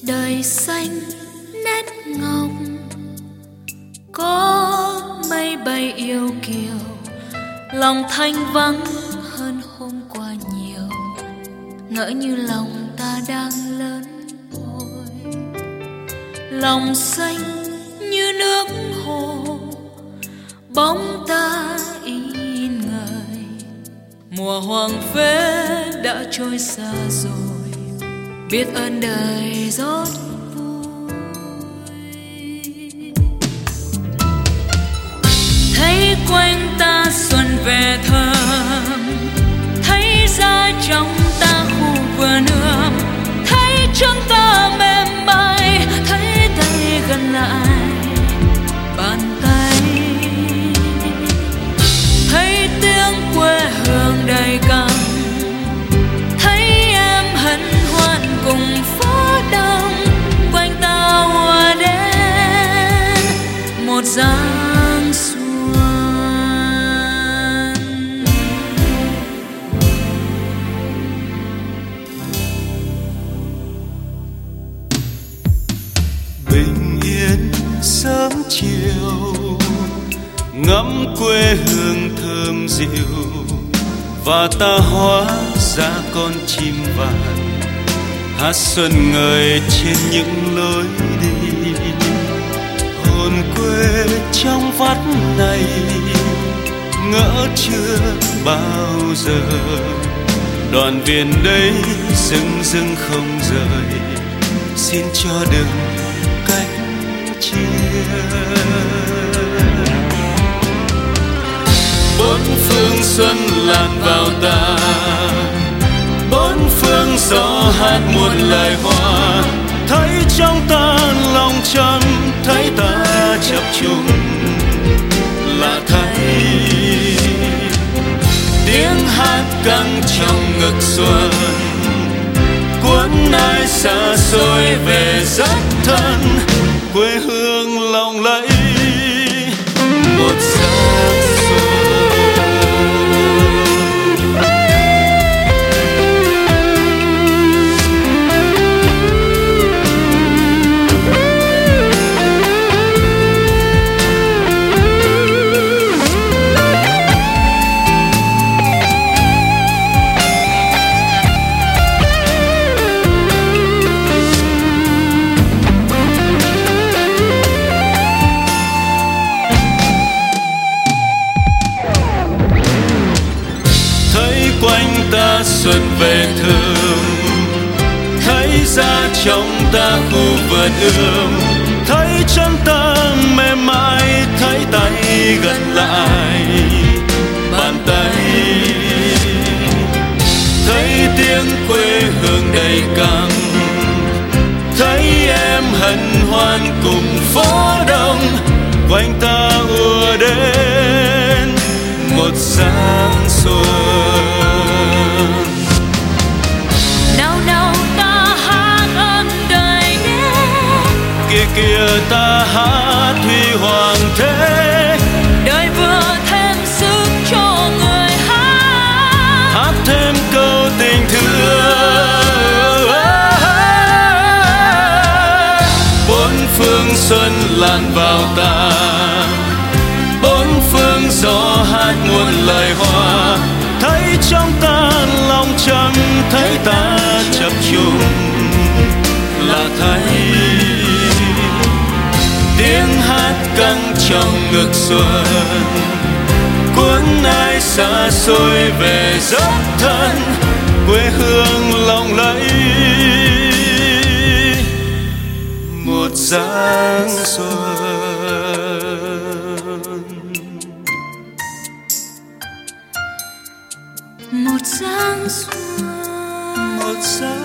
Đời xanh nét ngọc, có mây bay yêu kiều, lòng thanh vắng hơn hôm qua nhiều. Ngỡ như lòng ta đang lớn thôi, lòng xanh như nước hồ, bóng ta in ngời. Mùa hoàng phế đã trôi xa rồi, biết ơn đời rót vui. Thấy quanh ta xuân về thơm, thấy ra trong ta khu vườn ươm, thấy chân ta mềm mại, thấy tay gần lại bàn tay, thấy tiếng quê hương đầy căng, thấy em hân hoan cùng phố đông, quanh ta hòa đến một dáng xuân. Bình yên sớm chiều, ngắm quê hương thơm dịu, và ta hóa ra con chim vàng hát xuân ngời trên những lối đi. Hồn quê trong vắt này ngỡ chưa bao giờ, đoàn viên đây dưng dưng không rời, xin cho đừng cách chia. Bốn phương xuân lan vào ta, bốn phương gió hát muôn lời hoa, thấy trong ta lòng chân, thấy ta chập trùng lạ thay. Tiếng hát căng trong ngực xuân, cuốn ai xa xôi về rất thân, quê hương lộng lẫy một sáng xuân. Ta xuân về thơm, thấy ra trong ta khu vườn ươm, thấy chân ta mềm mại, thấy tay gần lại bàn tay, thấy tiếng quê hương đầy căng, thấy em hân hoan cùng phố đông, quanh ta ùa đến một sáng xuân. Kia ta hát huy hoàng thế, đời vừa thêm sức cho người hát, hát thêm câu tình thương. Bốn phương xuân lan vào ta, bốn phương gió hát muôn lời hoa, thấy trong ta lòng chân, thấy ta chập trùng lạ thay. Tiếng hát căng trong ngực xuân, cuốn ai xa xôi về rất thân, quê hương lộng lẫy một dáng xuân. Một dáng xuân, một dáng